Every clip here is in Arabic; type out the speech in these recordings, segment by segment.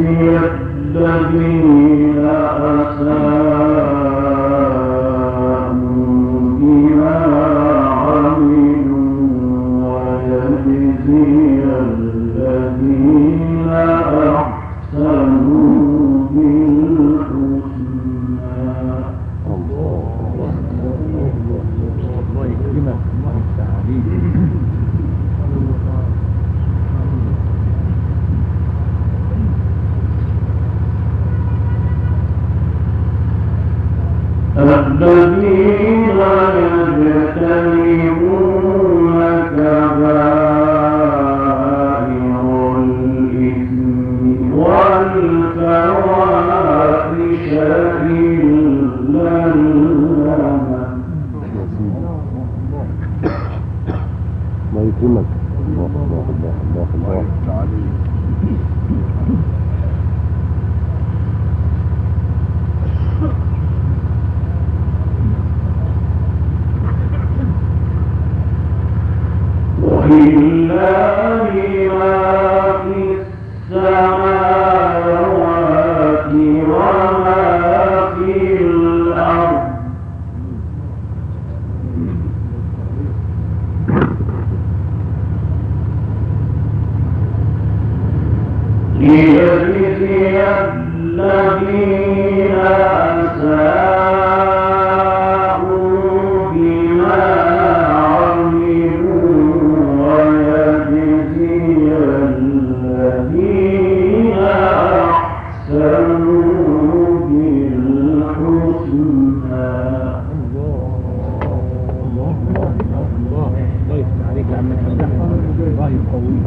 الذين أساءوا بما عملوا ويجزي الذين أحسنوا بالحسنى. الله يكرمك، الله يفتح عليك. الذين يجتنبون كبائر الإثم والفواحش إلا اللمم. الله يكرمك. الله الله الله الله الله عليك. ولله ما في السماوات وما في الأرض ليجزي الذين أساءوا بما عملوا ويجزي الذين أحسنوا بالحسنى. الله يفتح عليك يا عم الفتاح، الله يقويك.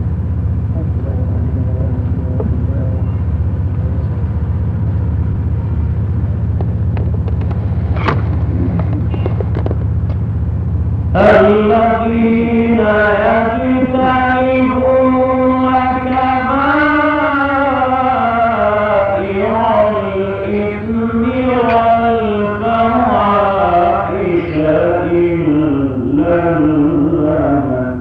الذين يجتنبون كبائر الإثم والفواحش إلا اللمم.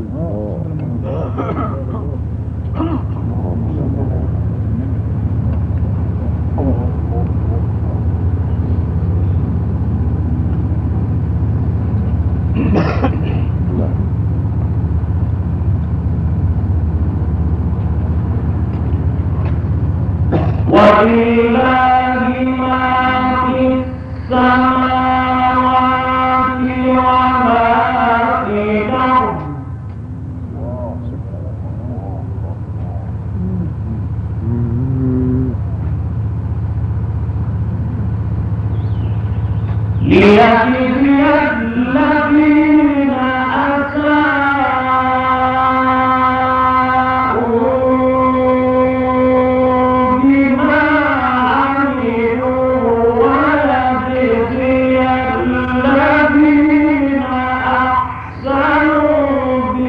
ولله ما في السماوات وما في الأرض ليجزي الذين أساءوا بما عملوا ويجزي الذين أحسنوا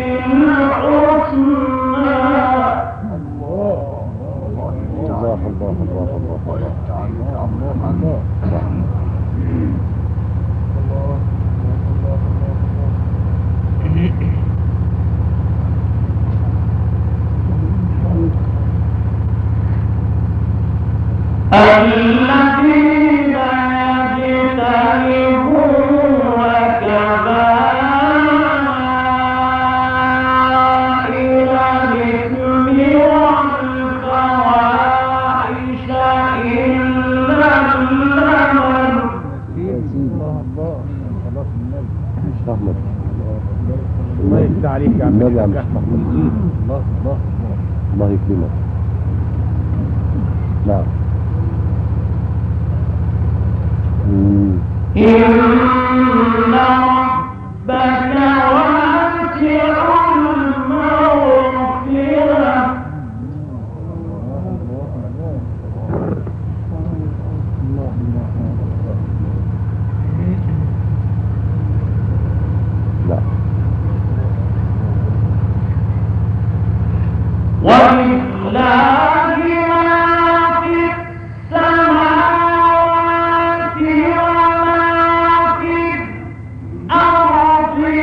بالحسنى. الذين يجتنبون كبائر الإثم والفواحش إلا اللمم. الله يفتح عليك يا عم الفتاح. الله الله الله يكرمك. نعم. إن ربك واسع المغفرة ولله ما في السماوات وما في الأرض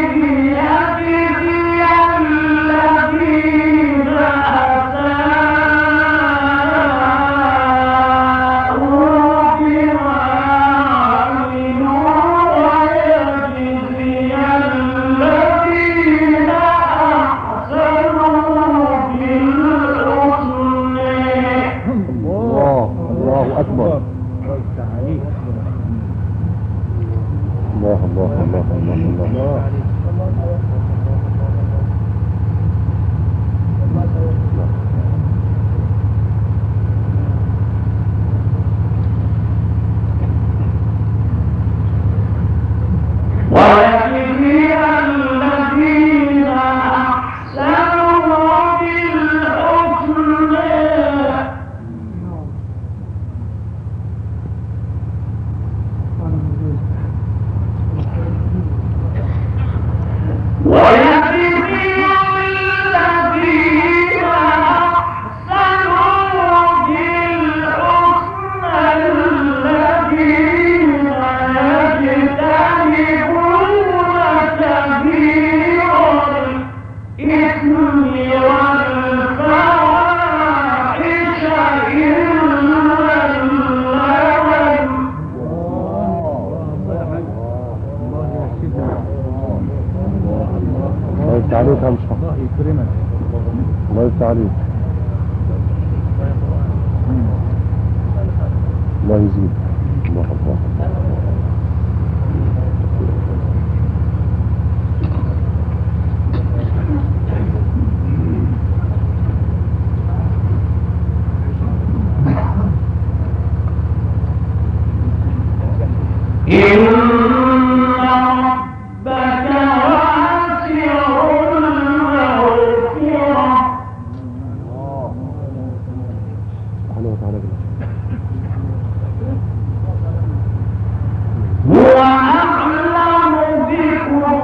الله يكرمك. الله يفتح عليك. الله يزيد. الله الله. إن ربك واسع المغفرة سبحانه وتعالى. هو أعلم بكم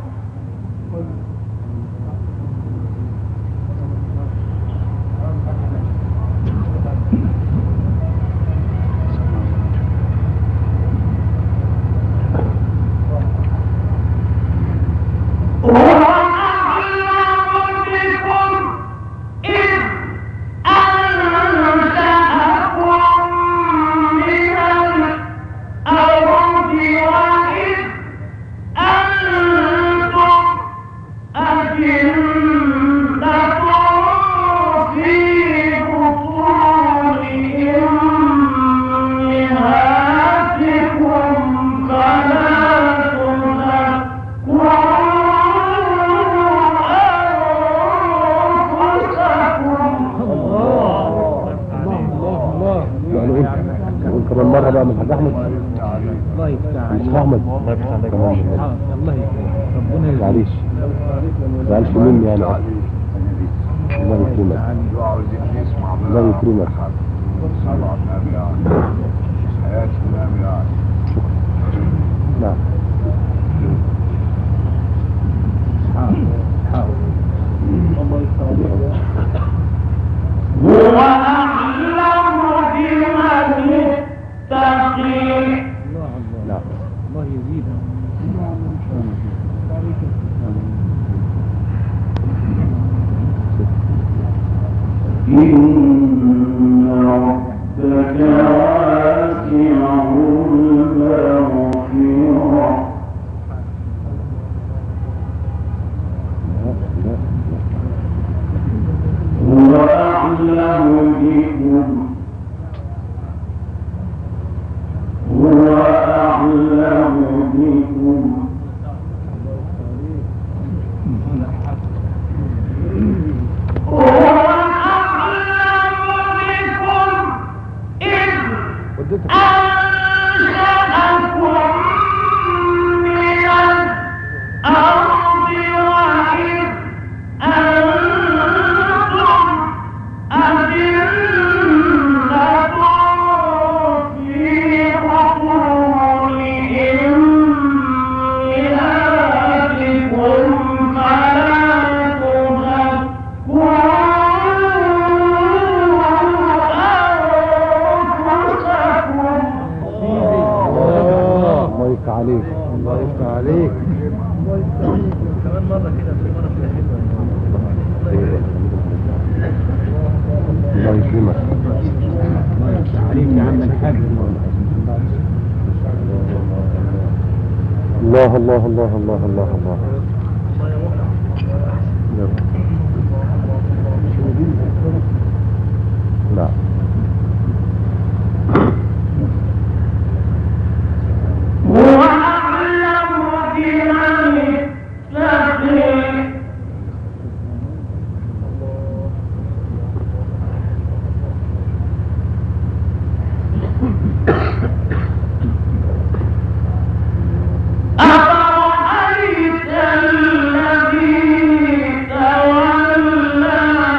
كمان مرة بقى من حاج أحمد. الله يفتح عليك. مش أحمد. الله يفتح عليك. الله يكرمك. ربنا يرزقك. معلش ما زعلش مني يعني. الله يكرمك. الله يكرمك. نعم. هو أعلم بمن اتقي الله يزيدك. إن ربك واسع المغفرة هو أعلم بكم هو أعلم بكم هو أعلم بكم إذ أنشأكم من الأرض وإذ أنتم أجنة في بطون أمهاتكم فلا تزكوا أنفسكم الله يفتح عليك. الله يفتح عليك. كمان مرة كده في مرة كده حلوة. الله يكرمك. الله يفتح عليك يا عم الحاج. الله الله الله الله الله الله. لا. هو أعلم بمن اتقي أفرأيت الذي تولى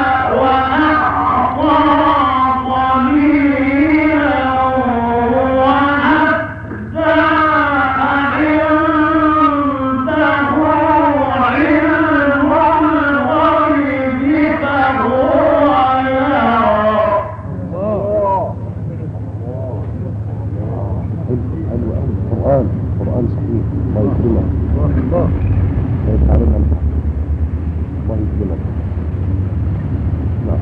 وأعطى قليلا وأكدى أعنده علم الغيب فهو يرى حلو قوي. قرآن صحيح. الله يكرمك. الله الله يفتح عليك. الله يكرمك. نعم.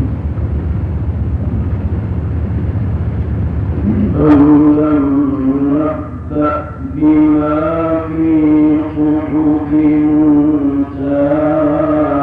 أم لم نبدأ بما في صحف موسى وإبراهيم وإسماعيل وإسحاق ويعقوب والأسباط وما كتبنا عليهم الكتاب من قبلهم وكنا بذلك عليهم شهودا ما كان لنا أن نرسل برسولا إلا بإذن الله وما كنا لمعجزين حتى نبعث رسولا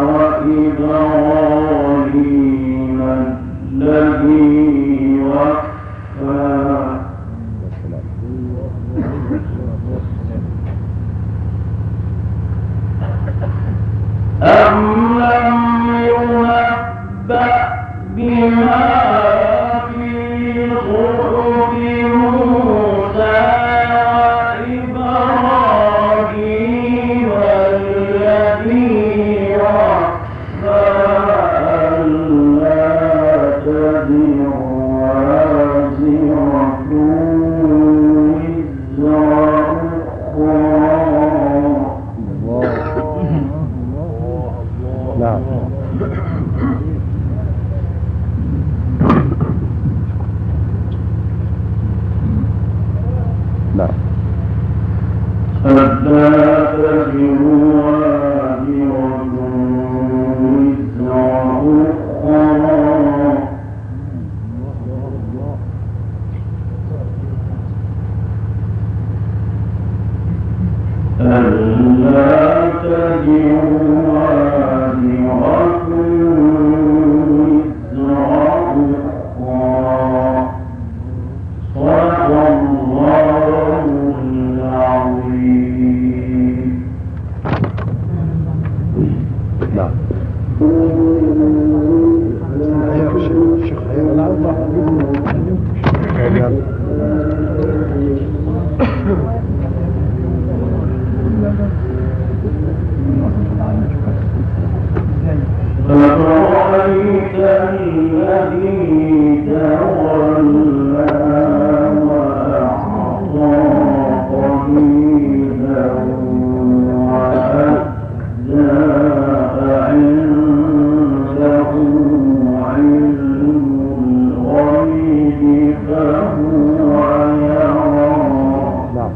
نعم. نعم. حتى تزر وازرة وزر أخرى ألا تزر وازرة وزر أخرى صدق الله العظيم. نعم. أفرأيت الذي تولى وأعطى قليلا وأهدى عنده علم الغيب فهو يرى. نعم.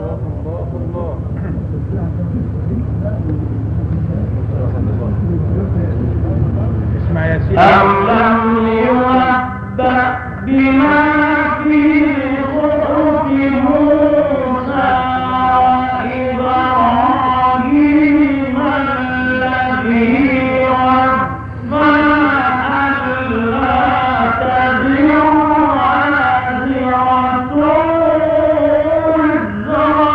اسمع يا سيدي. أم لم ينبأ بما في صحف موسى وإبراهيم الذي وفى ألا تزر وازرة وزر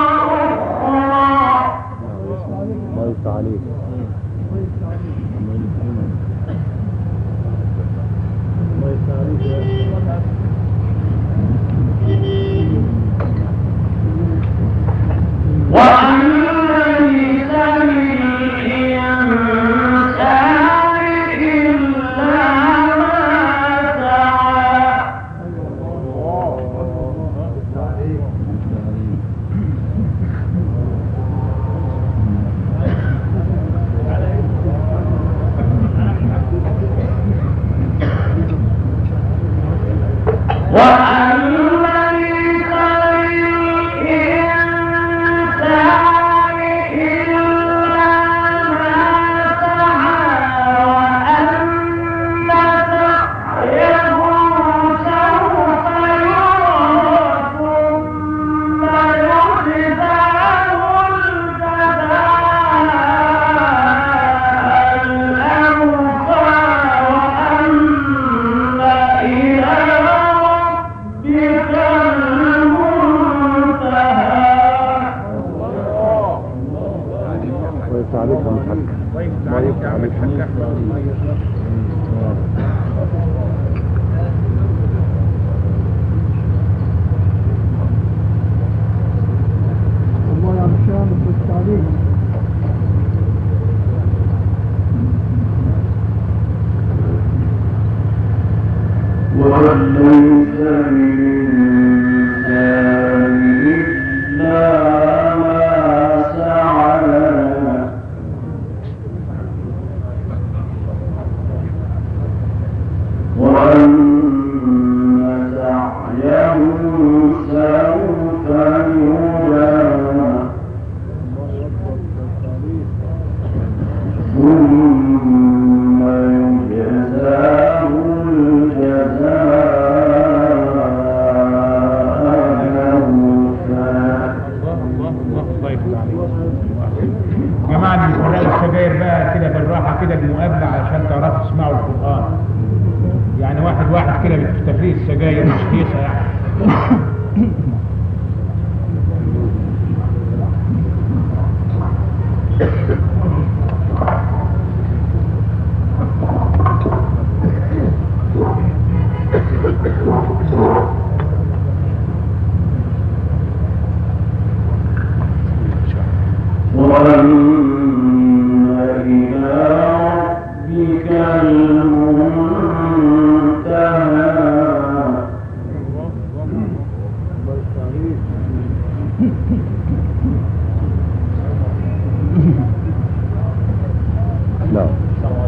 أخرى. الله يفتح عليك. وأن ليس للإنسان إلا ما سعى. وأن ليس للإنسان إلا ما سعى وأن سعيه سوف يرى ثم يجزاه الجزاء الأوفى وأن إلى ربك المنتهى. الله يفتح عليك يا محمد. الله يفتح عليك يا عم الحاج احمد. الله يا مشان بالتعليم. وليس للإنسان إلا ما سعى وأن سعيه سوف يرى ثم يجزاه الجزاء الأوفى. الله يفتح عليك. يا جماعه اللي بيقرأوا السجاير بقى كده بالراحه كده المقابله علشان تعرفوا تسمعوا القرآن. يعني واحد كده بتفتكريه السجاير مش كيسه يعني. وأن إلى ربك المنتهى. نعم.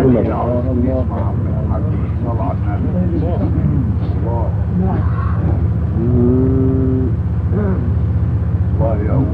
يكرمك. الله يا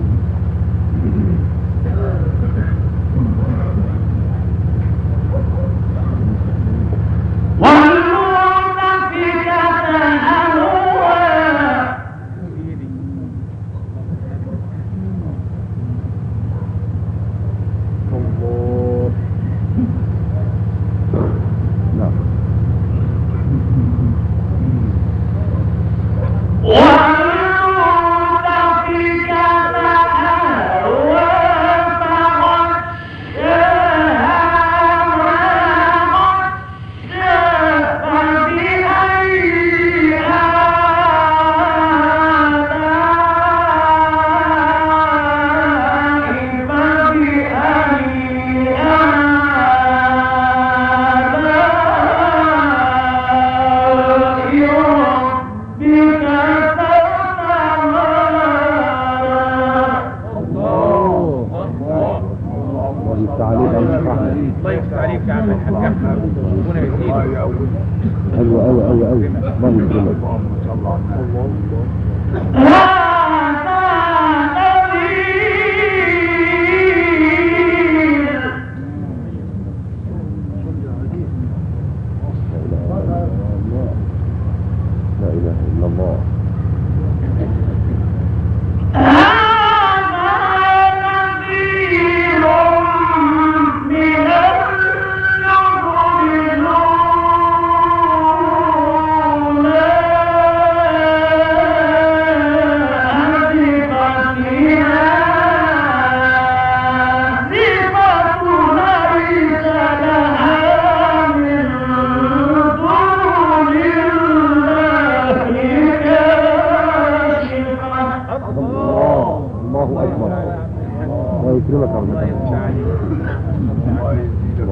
الله يفتح عليك يا عم الحاج احمد ربنا يهديك. حلو قوي قوي قوي. الله يكرمك. لا اله الا الله. يكرمك الله يفتح عليك. الله يزيدك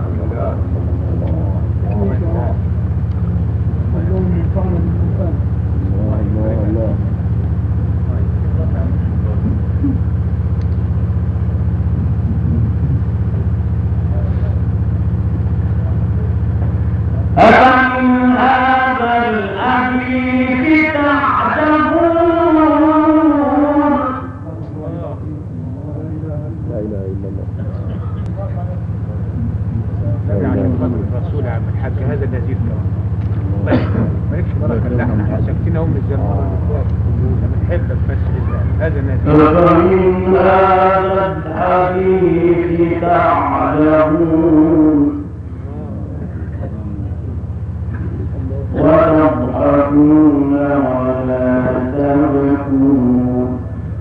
أفمن هذا الحديث تعجبون. لا اله الا الله. عشان خاطر الرسول يا عم الحاج هذا النذير كمان مالكش بركه اللي احنا ساكتين اهو من الزمان بنحبك بس لله هذا النذير. أفمن هذا الحديث تعجبون وتضحكون ولا تبكون.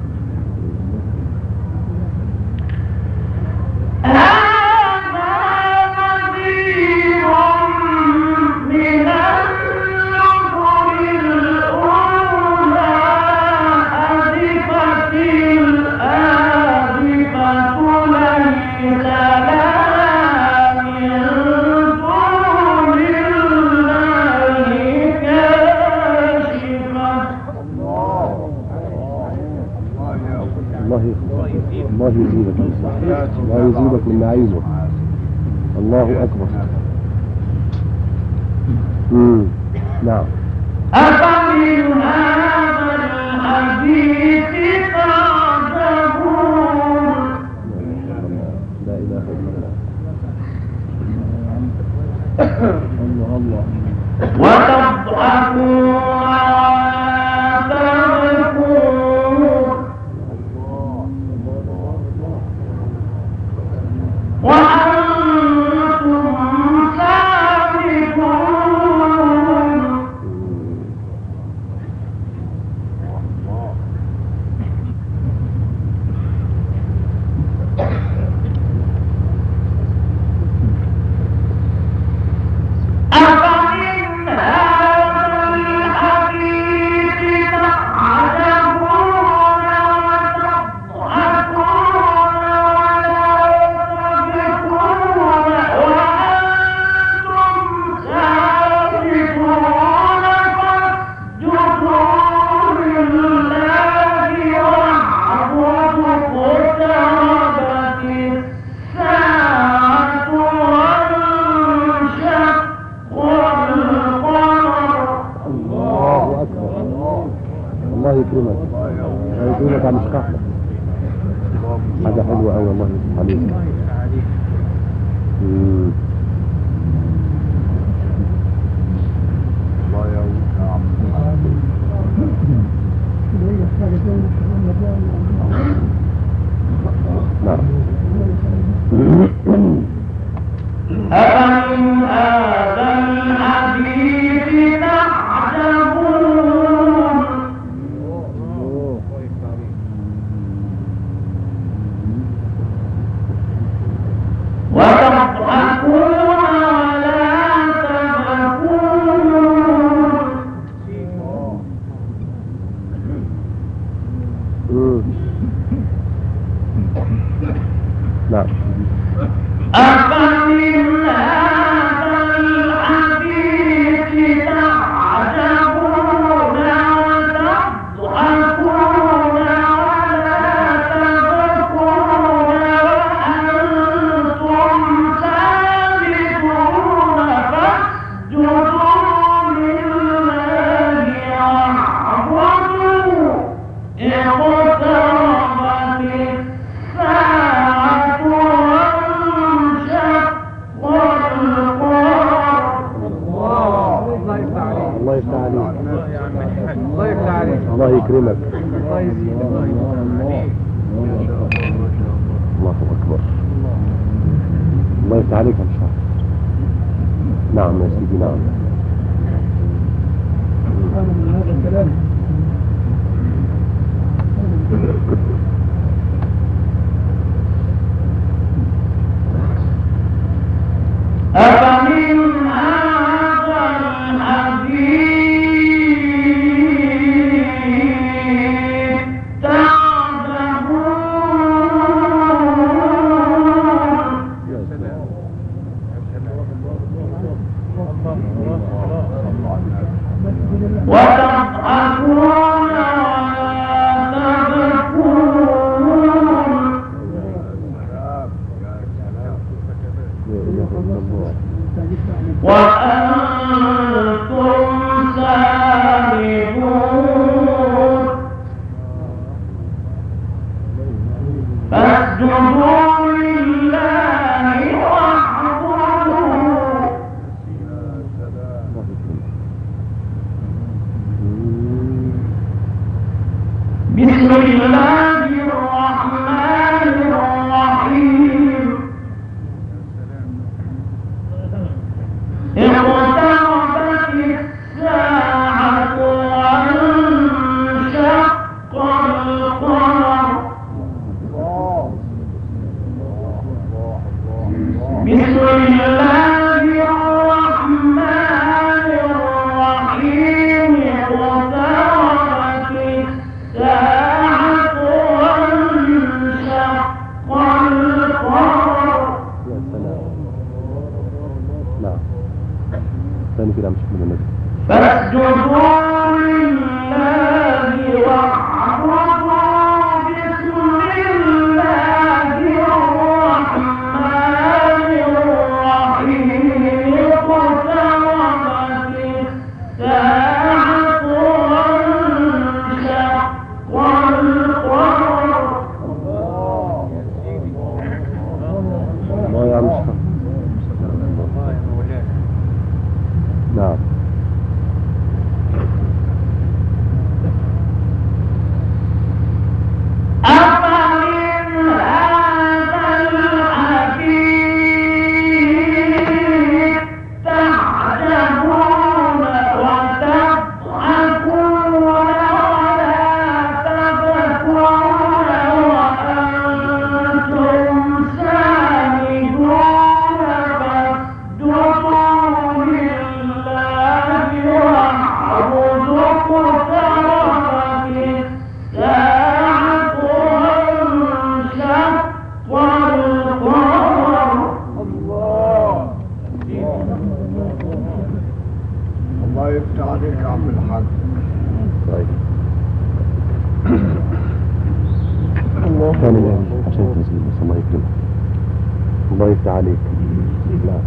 الله يزيدك الله يزيدك من نعيمه. الله أكبر. نعم. أفمن هذا الحديث تعجبون. لا إله إلا الله. الله وتضحكون أفمن هذا الله يكرمك الله يكرمك عم اشرح لك حاجة حلوة أوي الله يفتح عليك الله يفتح عليك. الله يعوضك يا عم. نعم أفمن هذا الحديث تعجبون وتضحكون ولا تبكون نعم أفمن هذا الحديث تعجبون وتضحكون ولا تبكون وأنتم سامدون فاسجدوا لله واعبدوا اقتربت الساعة وانشق الله يفتح عليك الله يفتح عليك. الله يكرمك الله يزيدك. الله الله أكبر الله يفتح عليك يا شيخ. نعم يا سيدي نعم هذا الكلام أفمن هذا الحديث تعجبون يا سلام. وتضحكون ولا تبكون وأنتم سامدون فاسجدوا لله واعبدوا بسم الله الرحمن الرحيم اقتربت الساعة وانشق القمر بسم الله الرحمن الرحيم اقتربت الساعة وانشق القمر يا سلام نعم ثاني كده مش من النبي فاسجدوا لله واعبدوا بسم الله الرحمن الرحيم اقتربت الساعة وانشق القمر الله يا عم اشرح نعم أفمن هذا الحديث تعجبون وتضحكون ولا تبكون وأنتم سامدون فاسجدوا لله واعبدوا اقتربت الساعة وانشق القمر الله يفتح عليك يا عم الحاج. طيب ثاني الآن عشان تنزل بس الله يكرمك الله يفتح عليك نعم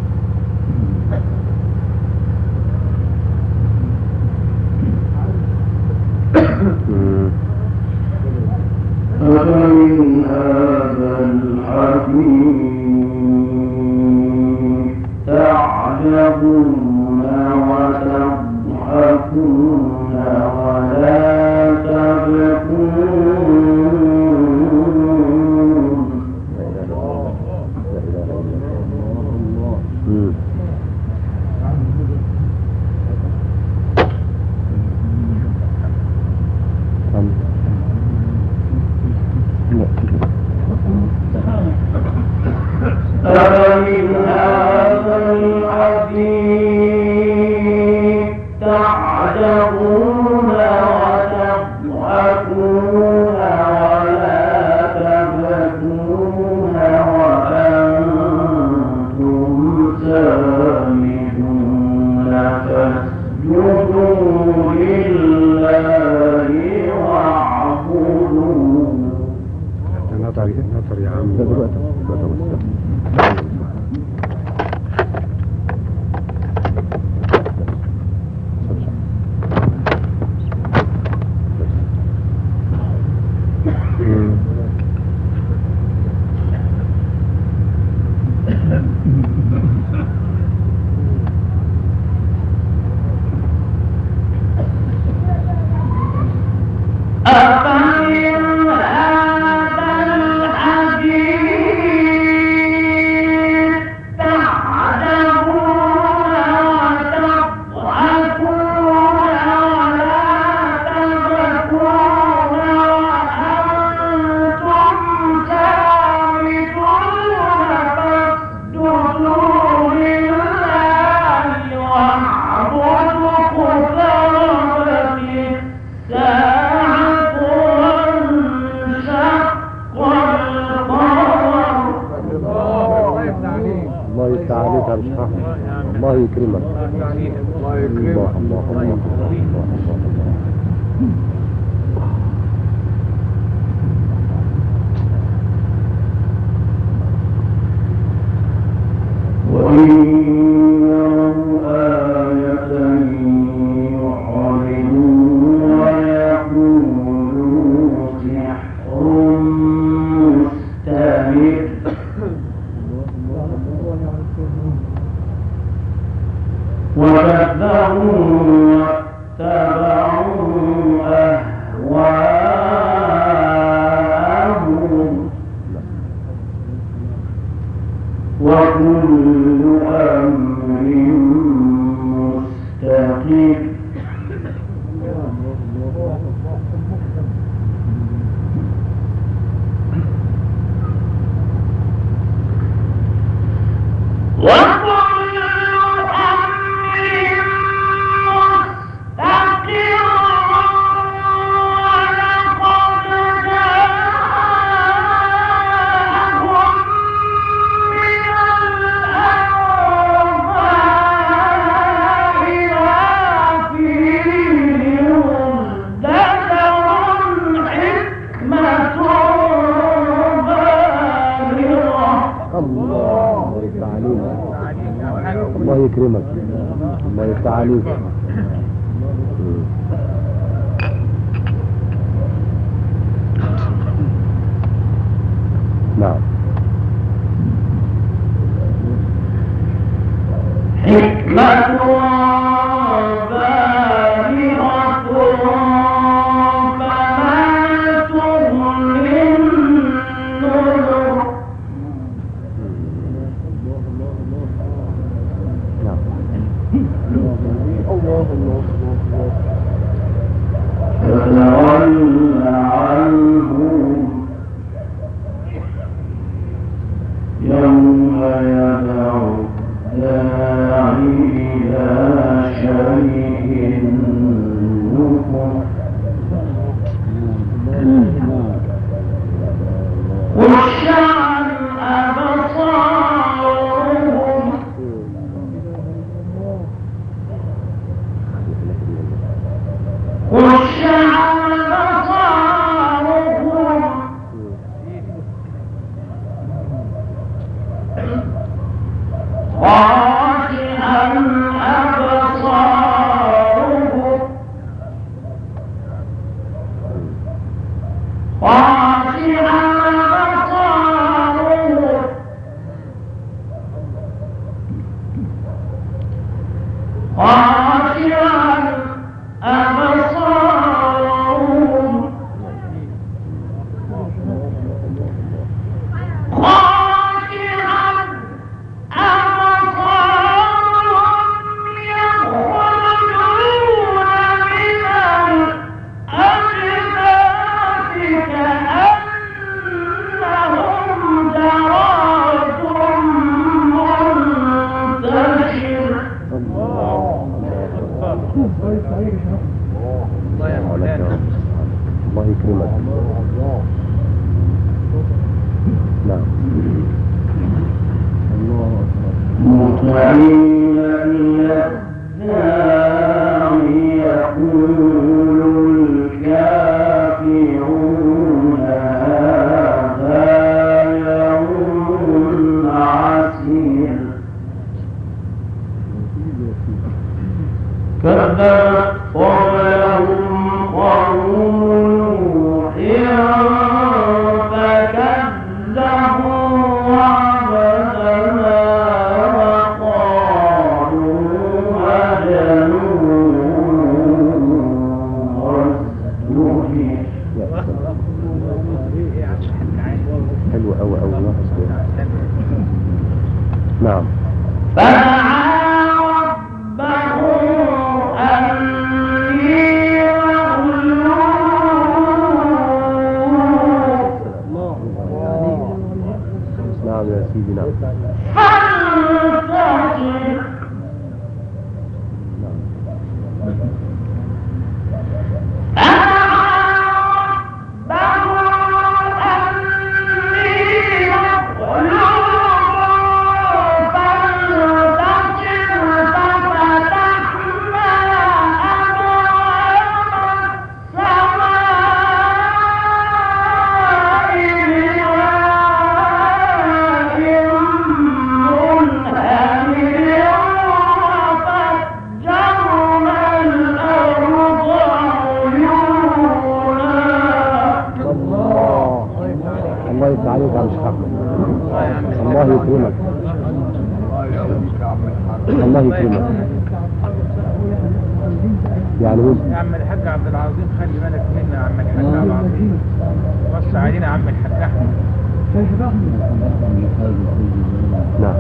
الله يكرمك. الله يكرمك. الله وإن يروا آية يعرضوا ويقولوا سحر مستمر وكذبوا واتبعوا أهواءهم وكل أمر مستقيم الله يكرمك. الله يفتح عليك. نعم. حكمة فتول عنهم يوم يدعو الداعي إلى شيء نكر واشعل أبصارهم خاشعا سبحانك يا رب، الله يكرمك. نعم. مطعين إلى الداعي يقول الكافرون هذا يوم عسير كذبت قبلهم قوم نوح فكذبوا عبدنا وقالوا مجنون وازدجر. حلو أوي أوي الله يسلمك. نعم. فدعا ربه أني مغلوب نعم يا سيدي. نعم. فانتصر. الله يفتح عليك يا مش حقك. الله يكرمك. الله يكرمك. يعني يا عم الحاج عبد العظيم خلي بالك منا يا عم الحاج عبد العظيم، وصى علينا يا عم الحاج احمد. نعم.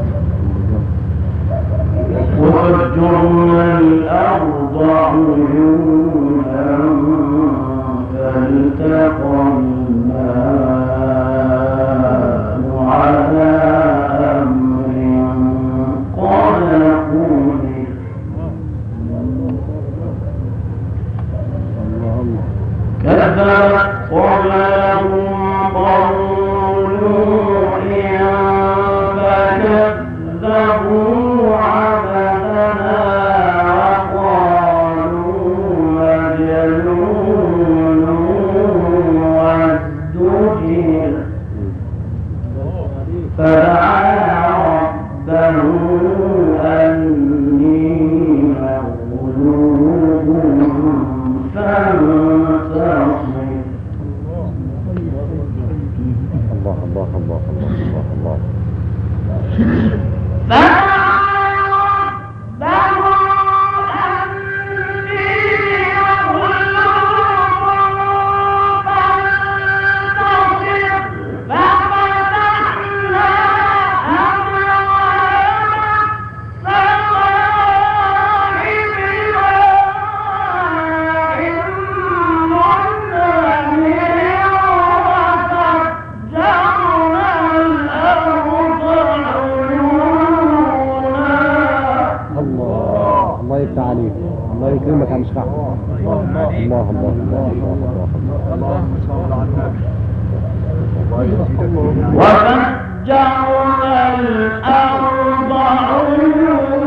وفجرنا الأرض عيونا فالتقى الماء على أمر قد قدر كذبت قبلهم قوم نوح فكذبوا عبدنا وقالوا مجنون وازدجر فدعا ربه أني مغلوب فانتصر. الله الله الله الله الله الله. الله يفتح عليك. الله يكرمك يا مش حقك. الله الله الله الله الله. وفجرنا الأرض عيونا